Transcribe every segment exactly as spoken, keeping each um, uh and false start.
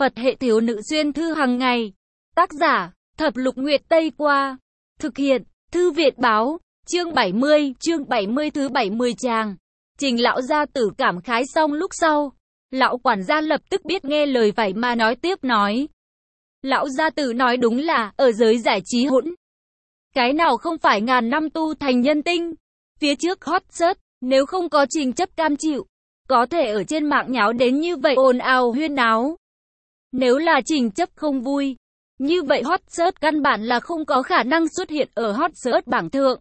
Phật hệ thiếu nữ xuyên thư hàng ngày. Tác giả, Thập Lục Nguyệt Tây Qua. Thực hiện, Thư Việt Báo. Chương bảy mươi, chương bảy mươi thứ bảy mươi tràng. Trình lão gia tử cảm khái xong lúc sau. Lão quản gia lập tức biết nghe lời vậy mà nói tiếp nói. Lão gia tử nói đúng là, ở giới giải trí hỗn. Cái nào không phải ngàn năm tu thành nhân tinh. Phía trước hot search, nếu không có Trình Chấp cam chịu, có thể ở trên mạng nháo đến như vậy ồn ào huyên náo. Nếu là Trình Chấp không vui, như vậy hot search căn bản là không có khả năng xuất hiện ở hot search bảng thượng.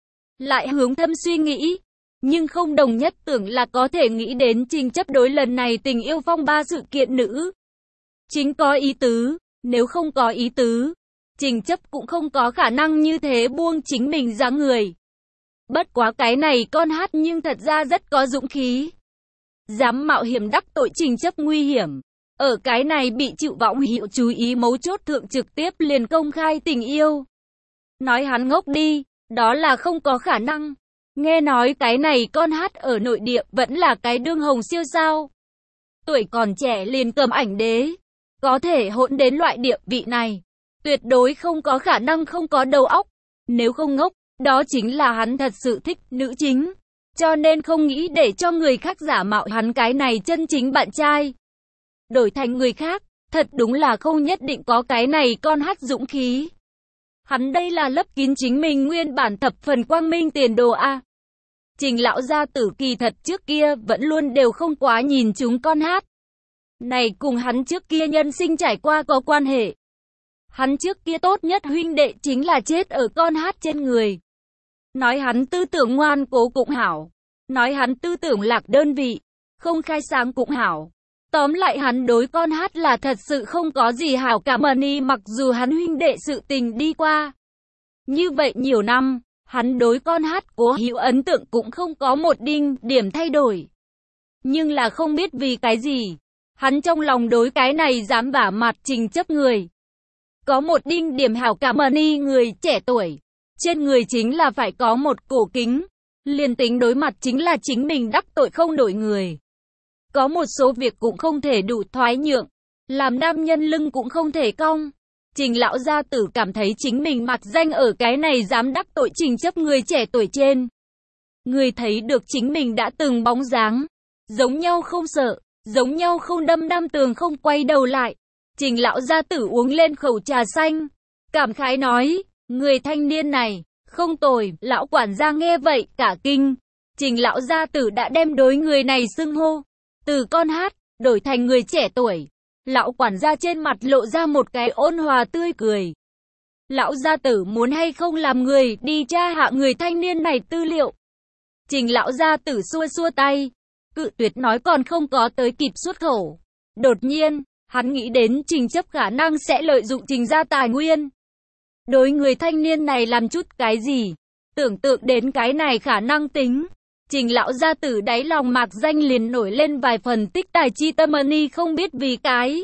Lại hướng thâm suy nghĩ, nhưng không đồng nhất tưởng là có thể nghĩ đến Trình Chấp đối lần này tình yêu phong ba sự kiện nữ. Chính có ý tứ, nếu không có ý tứ, Trình Chấp cũng không có khả năng như thế buông chính mình ra người. Bất quá cái này con hát nhưng thật ra rất có dũng khí. Dám mạo hiểm đắc tội Trình Chấp nguy hiểm. Ở cái này bị chịu võng hiệu chú ý mấu chốt thượng trực tiếp liền công khai tình yêu. Nói hắn ngốc đi, đó là không có khả năng. Nghe nói cái này con hát ở nội địa vẫn là cái đương hồng siêu sao. Tuổi còn trẻ liền cầm ảnh đế. Có thể hỗn đến loại địa vị này. Tuyệt đối không có khả năng không có đầu óc. Nếu không ngốc, đó chính là hắn thật sự thích nữ chính. Cho nên không nghĩ để cho người khác giả mạo hắn cái này chân chính bạn trai. Đổi thành người khác, thật đúng là không nhất định có cái này con hát dũng khí. Hắn đây là lấp kín chính mình nguyên bản thập phần quang minh tiền đồ a. Trình lão gia tử kỳ thật trước kia vẫn luôn đều không quá nhìn chúng con hát. Này cùng hắn trước kia nhân sinh trải qua có quan hệ. Hắn trước kia tốt nhất huynh đệ chính là chết ở con hát trên người. Nói hắn tư tưởng ngoan cố cũng hảo. Nói hắn tư tưởng lạc đơn vị, không khai sáng cũng hảo. Tóm lại hắn đối con hát là thật sự không có gì hảo cảm ơn, mặc dù hắn huynh đệ sự tình đi qua. Như vậy nhiều năm, hắn đối con hát cố hữu ấn tượng cũng không có một đinh điểm thay đổi. Nhưng là không biết vì cái gì, hắn trong lòng đối cái này dám vả mặt Trình Chấp người. Có một đinh điểm hảo cảm ơn người trẻ tuổi, trên người chính là phải có một cổ kính, liền tính đối mặt chính là chính mình đắc tội không đổi người. Có một số việc cũng không thể đủ thoái nhượng, làm nam nhân lưng cũng không thể cong. Trình lão gia tử cảm thấy chính mình mặc danh ở cái này dám đắc tội Trình Chấp người trẻ tuổi trên. Người thấy được chính mình đã từng bóng dáng, giống nhau không sợ, giống nhau không đâm đâm tường không quay đầu lại. Trình lão gia tử uống lên khẩu trà xanh, cảm khái nói, người thanh niên này, không tồi. Lão quản gia nghe vậy, cả kinh. Trình lão gia tử đã đem đối người này xưng hô từ con hát, đổi thành người trẻ tuổi. Lão quản gia trên mặt lộ ra một cái ôn hòa tươi cười. Lão gia tử muốn hay không làm người đi tra hạ người thanh niên này tư liệu. Trình lão gia tử xua xua tay, cự tuyệt nói còn không có tới kịp xuất khẩu. Đột nhiên, hắn nghĩ đến Trình Chấp khả năng sẽ lợi dụng Trình gia tài nguyên. Đối người thanh niên này làm chút cái gì, tưởng tượng đến cái này khả năng tính. Trình lão gia tử đáy lòng mạc danh liền nổi lên vài phần tích tài chi tâm ân, không biết vì cái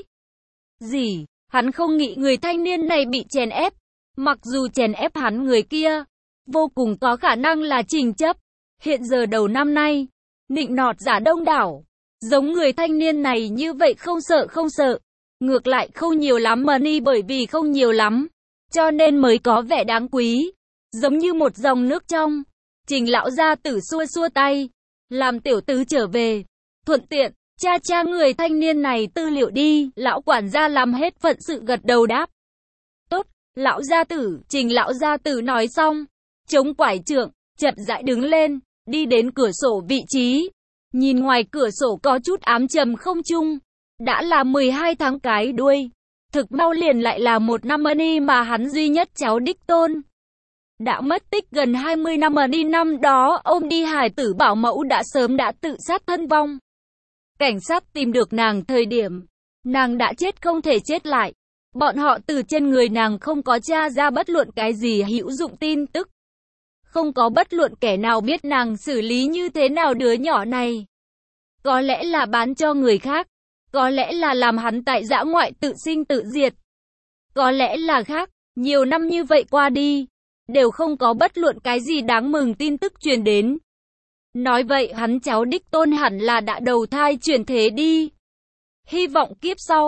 gì, hắn không nghĩ người thanh niên này bị chèn ép. Mặc dù chèn ép hắn người kia, vô cùng có khả năng là Trình Chấp. Hiện giờ đầu năm nay, nịnh nọt giả đông đảo, giống người thanh niên này như vậy không sợ không sợ. Ngược lại không nhiều lắm money, bởi vì không nhiều lắm, cho nên mới có vẻ đáng quý, giống như một dòng nước trong. Trình lão gia tử xua xua tay, làm tiểu tứ trở về, thuận tiện tra tra người thanh niên này tư liệu đi. Lão quản gia làm hết phận sự gật đầu đáp. Tốt, lão gia tử. Trình lão gia tử nói xong, chống quải trượng, chậm rãi đứng lên, đi đến cửa sổ vị trí. Nhìn ngoài cửa sổ có chút ám trầm không trung. Đã là mười hai tháng cái đuôi, thực mau liền lại là một năm ân mà hắn duy nhất cháu đích tôn đã mất tích gần hai mươi năm ân. Năm đó ôm đi hài tử bảo mẫu đã sớm đã tự sát thân vong. Cảnh sát tìm được nàng thời điểm, nàng đã chết không thể chết lại. Bọn họ từ trên người nàng không có tra ra bất luận cái gì hữu dụng tin tức. Không có bất luận kẻ nào biết nàng xử lý như thế nào đứa nhỏ này. Có lẽ là bán cho người khác, có lẽ là làm hắn tại dã ngoại tự sinh tự diệt, có lẽ là khác. Nhiều năm như vậy qua đi, đều không có bất luận cái gì đáng mừng tin tức truyền đến. Nói vậy hắn cháu đích tôn hẳn là đã đầu thai chuyển thế đi. Hy vọng kiếp sau,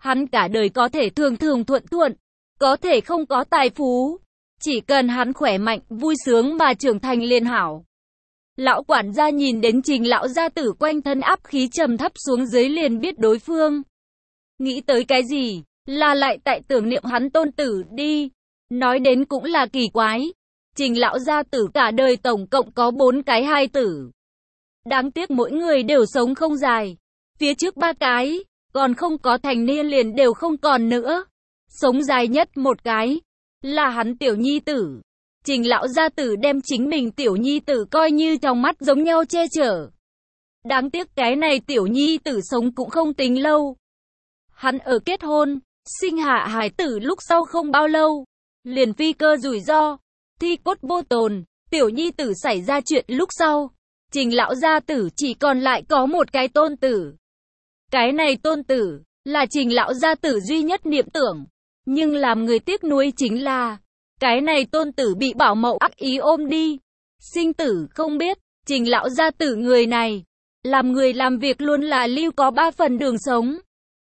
Hắn cả đời có thể thường thường thuận thuận, có thể không có tài phú. Chỉ cần hắn khỏe mạnh, vui sướng mà trưởng thành liền hảo. Lão quản gia nhìn đến Trình lão gia tử quanh thân áp khí trầm thấp xuống dưới liền biết đối phương nghĩ tới cái gì, là lại tại tưởng niệm hắn tôn tử đi. Nói đến cũng là kỳ quái. Trình lão gia tử cả đời tổng cộng có bốn cái hai tử. Đáng tiếc mỗi người đều sống không dài. Phía trước ba cái, còn không có thành niên liền đều không còn nữa. Sống dài nhất một cái, là hắn tiểu nhi tử. Trình lão gia tử đem chính mình tiểu nhi tử coi như trong mắt giống nhau che chở. Đáng tiếc cái này tiểu nhi tử sống cũng không tính lâu. Hắn ở kết hôn, sinh hạ hài tử lúc sau không bao lâu, liền phi cơ rủi ro, thi cốt vô tồn, tiểu nhi tử xảy ra chuyện lúc sau. Trình lão gia tử chỉ còn lại có một cái tôn tử. Cái này tôn tử, là trình lão gia tử duy nhất niệm tưởng. Nhưng làm người tiếc nuối chính là, cái này tôn tử bị bảo mẫu ác ý ôm đi. Sinh tử không biết, trình lão gia tử người này, làm người làm việc luôn là lưu có ba phần đường sống.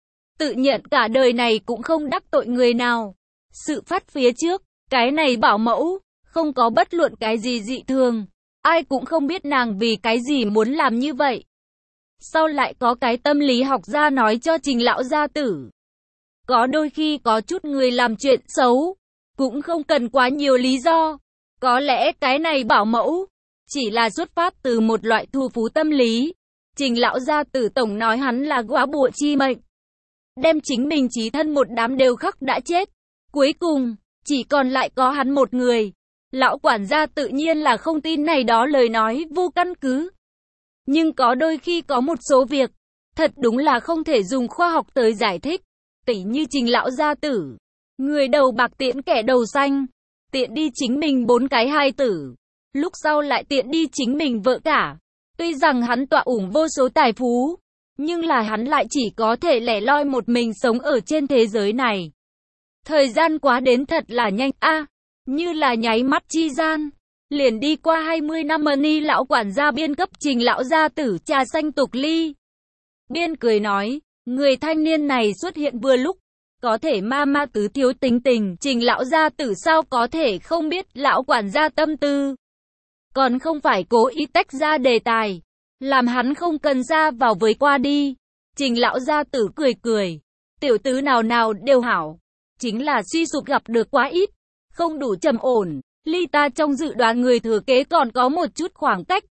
Tự nhận cả đời này cũng không đắc tội người nào. Sự phát phía trước, cái này bảo mẫu, không có bất luận cái gì dị thường. Ai cũng không biết nàng vì cái gì muốn làm như vậy. Sau lại có cái tâm lý học gia nói cho trình lão gia tử. Có đôi khi có chút người làm chuyện xấu, cũng không cần quá nhiều lý do. Có lẽ cái này bảo mẫu, chỉ là xuất phát từ một loại thù phú tâm lý. Trình lão gia tử tổng nói hắn là góa bụa chi mệnh. Đem chính mình chí thân một đám đều khắc đã chết. Cuối cùng, chỉ còn lại có hắn một người. Lão quản gia tự nhiên là không tin này đó lời nói vô căn cứ. Nhưng có đôi khi có một số việc, thật đúng là không thể dùng khoa học tới giải thích. Tỉ như trình lão gia tử, người đầu bạc tiễn kẻ đầu xanh, tiện đi chính mình bốn cái hai tử, lúc sau lại tiện đi chính mình vợ cả. Tuy rằng hắn tọa ủng vô số tài phú, nhưng là hắn lại chỉ có thể lẻ loi một mình sống ở trên thế giới này. Thời gian quá đến thật là nhanh a, à, như là nháy mắt chi gian, liền đi qua hai mươi năm. Ni lão quản gia biên cấp trình lão gia tử trà xanh tục ly. Biên cười nói, người thanh niên này xuất hiện vừa lúc, có thể ma ma tứ thiếu tính tình. Trình lão gia tử sao có thể không biết lão quản gia tâm tư. Còn không phải cố ý tách ra đề tài, làm hắn không cần ra vào với qua đi. Trình lão gia tử cười cười, tiểu tứ nào nào đều hảo, chính là suy sụp gặp được quá ít, không đủ trầm ổn. Ly ta trong dự đoán người thừa kế còn có một chút khoảng cách.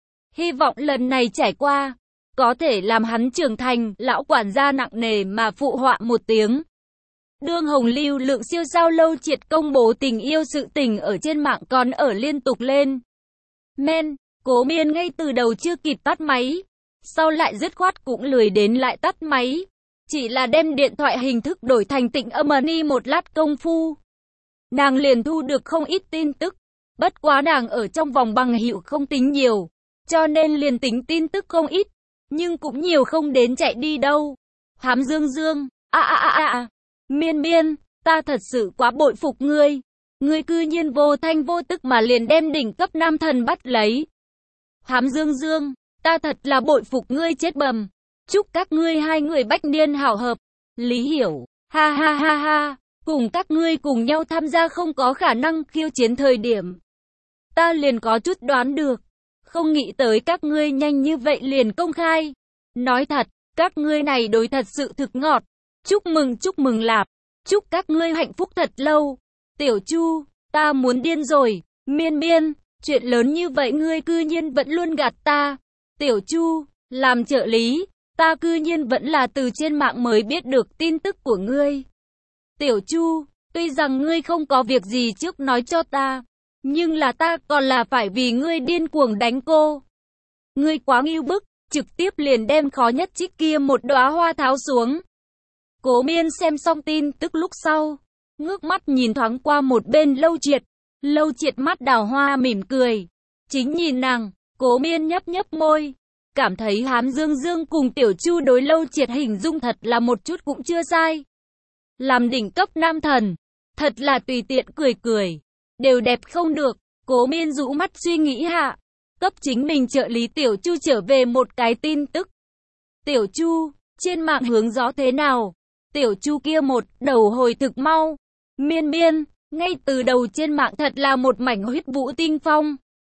Hy vọng lần này trải qua, có thể làm hắn trưởng thành. Lão quản gia nặng nề mà phụ họa một tiếng. Đương Hồng lưu lượng siêu sao lâu triệt công bố tình yêu sự tình ở trên mạng còn ở liên tục lên men. Cố Miên ngay từ đầu chưa kịp tắt máy, sau lại dứt khoát cũng lười đến lại tắt máy, chỉ là đem điện thoại hình thức đổi thành Tịnh Âm Ni. Một lát công phu, nàng liền thu được không ít tin tức. Bất quá nàng ở trong vòng bằng hữu không tính nhiều, cho nên liền tính tin tức không ít, nhưng cũng nhiều không đến chạy đi đâu. Hám Dương Dương, a a a a, Miên Miên, ta thật sự quá bội phục ngươi. Ngươi cư nhiên vô thanh vô tức mà liền đem đỉnh cấp nam thần bắt lấy. Hám Dương Dương, ta thật là bội phục ngươi chết bầm. Chúc các ngươi hai người bách niên hảo hợp. Lý Hiểu, ha ha ha ha, cùng các ngươi cùng nhau tham gia không có khả năng khiêu chiến thời điểm. Ta liền có chút đoán được, không nghĩ tới các ngươi nhanh như vậy liền công khai. Nói thật, các ngươi này đối thật sự thực ngọt. Chúc mừng chúc mừng lạp, chúc các ngươi hạnh phúc thật lâu. Tiểu Chu, ta muốn điên rồi. Miên Miên, chuyện lớn như vậy ngươi cư nhiên vẫn luôn gạt ta. Tiểu Chu, làm trợ lý, ta cư nhiên vẫn là từ trên mạng mới biết được tin tức của ngươi. Tiểu Chu, tuy rằng ngươi không có việc gì trước nói cho ta, nhưng là ta còn là phải vì ngươi điên cuồng đánh cô. Ngươi quá ngưu bức, trực tiếp liền đem khó nhất trích kia một đóa hoa tháo xuống. Cố Miên xem xong tin tức lúc sau, ngước mắt nhìn thoáng qua một bên Lâu Triệt. Lâu Triệt mắt đào hoa mỉm cười, chính nhìn nàng. Cố Miên nhấp nhấp môi, cảm thấy Hám Dương Dương cùng Tiểu Chu đối Lâu Triệt hình dung thật là một chút cũng chưa sai. Làm đỉnh cấp nam thần, thật là tùy tiện cười cười, đều đẹp không được. Cố Miên rũ mắt suy nghĩ hạ, cấp chính mình trợ lý Tiểu Chu trở về một cái tin tức. Tiểu Chu, trên mạng hướng gió thế nào? Tiểu Chu kia một đầu hồi thực mau. Miên miên, ngay từ đầu trên mạng thật là một mảnh huyết vũ tinh phong.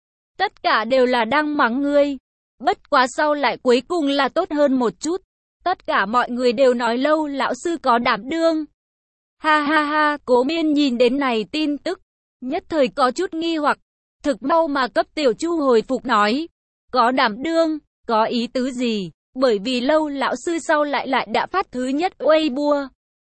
Tất cả đều là đang mắng ngươi. Bất quá sau lại cuối cùng là tốt hơn một chút. Tất cả mọi người đều nói Lâu lão sư có đảm đương. Ha ha ha, Cố Miên nhìn đến này tin tức, nhất thời có chút nghi hoặc. Thực mau mà cấp Tiểu Chu hồi phục nói. Có đảm đương, có ý tứ gì? Bởi vì Lâu lão sư sau lại lại đã phát thứ nhất Weibo.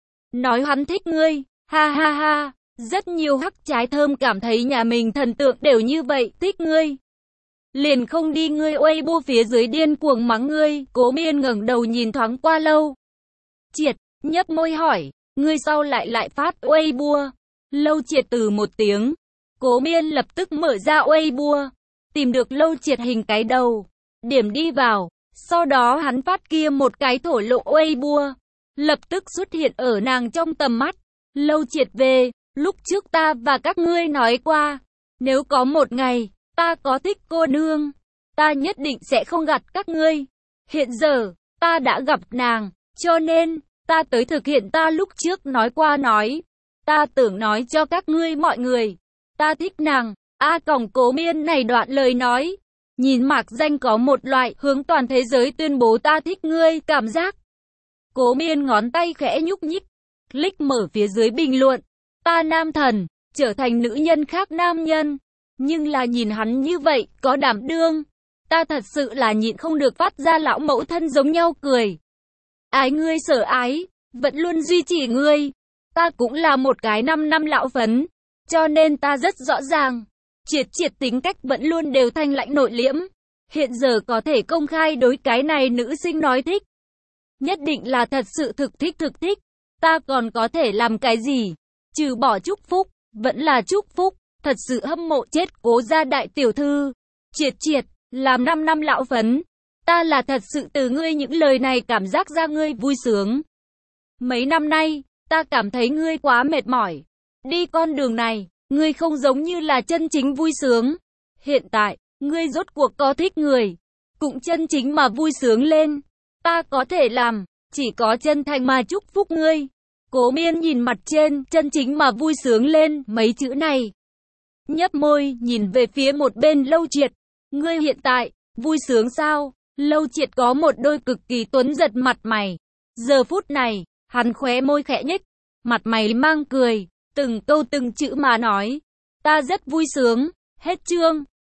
Nói hắn thích ngươi, ha ha ha. Rất nhiều hắc trái thơm cảm thấy nhà mình thần tượng đều như vậy, thích ngươi. Liền không đi ngươi Weibo phía dưới điên cuồng mắng ngươi. Cố Miên ngẩng đầu nhìn thoáng qua Lâu Triệt, nhấp môi hỏi, ngươi sau lại lại phát Weibo. Lâu Triệt từ một tiếng. Cố Miên lập tức mở ra Weibo, tìm được Lâu Triệt hình cái đầu, điểm đi vào. Sau đó hắn phát kia một cái thổ lộ Weibo, lập tức xuất hiện ở nàng trong tầm mắt. Lâu Triệt về, lúc trước ta và các ngươi nói qua, nếu có một ngày, ta có thích cô nương, ta nhất định sẽ không gạt các ngươi. Hiện giờ, ta đã gặp nàng, cho nên, ta tới thực hiện ta lúc trước nói qua nói. Ta tưởng nói cho các ngươi mọi người, ta thích nàng. A còng Cố Miên này đoạn lời nói, nhìn mạc danh có một loại hướng toàn thế giới tuyên bố ta thích ngươi cảm giác. Cố Miên ngón tay khẽ nhúc nhích, click mở phía dưới bình luận. Ta nam thần, trở thành nữ nhân khác nam nhân. Nhưng là nhìn hắn như vậy, có đảm đương. Ta thật sự là nhịn không được phát ra lão mẫu thân giống nhau cười. Ái ngươi sở ái, vẫn luôn duy trì ngươi. Ta cũng là một cái năm năm lão phấn, cho nên ta rất rõ ràng. Triệt Triệt tính cách vẫn luôn đều thanh lãnh nội liễm. Hiện giờ có thể công khai đối cái này nữ sinh nói thích. Nhất định là thật sự thực thích thực thích. Ta còn có thể làm cái gì? Trừ bỏ chúc phúc, vẫn là chúc phúc. Thật sự hâm mộ chết Cố gia đại tiểu thư. Triệt Triệt, làm năm năm lão phấn. Ta là thật sự từ ngươi những lời này cảm giác ra ngươi vui sướng. Mấy năm nay, ta cảm thấy ngươi quá mệt mỏi. Đi con đường này, ngươi không giống như là chân chính vui sướng. Hiện tại, ngươi rốt cuộc có thích người, cũng chân chính mà vui sướng lên. Ta có thể làm, chỉ có chân thành mà chúc phúc ngươi. Cố Miên nhìn mặt trên, chân chính mà vui sướng lên, mấy chữ này. Nhấp môi, nhìn về phía một bên Lâu Triệt. Ngươi hiện tại, vui sướng sao? Lâu Triệt có một đôi cực kỳ tuấn giật mặt mày. Giờ phút này, hắn khóe môi khẽ nhếch, mặt mày mang cười, từng câu từng chữ mà nói. Ta rất vui sướng, hết chương.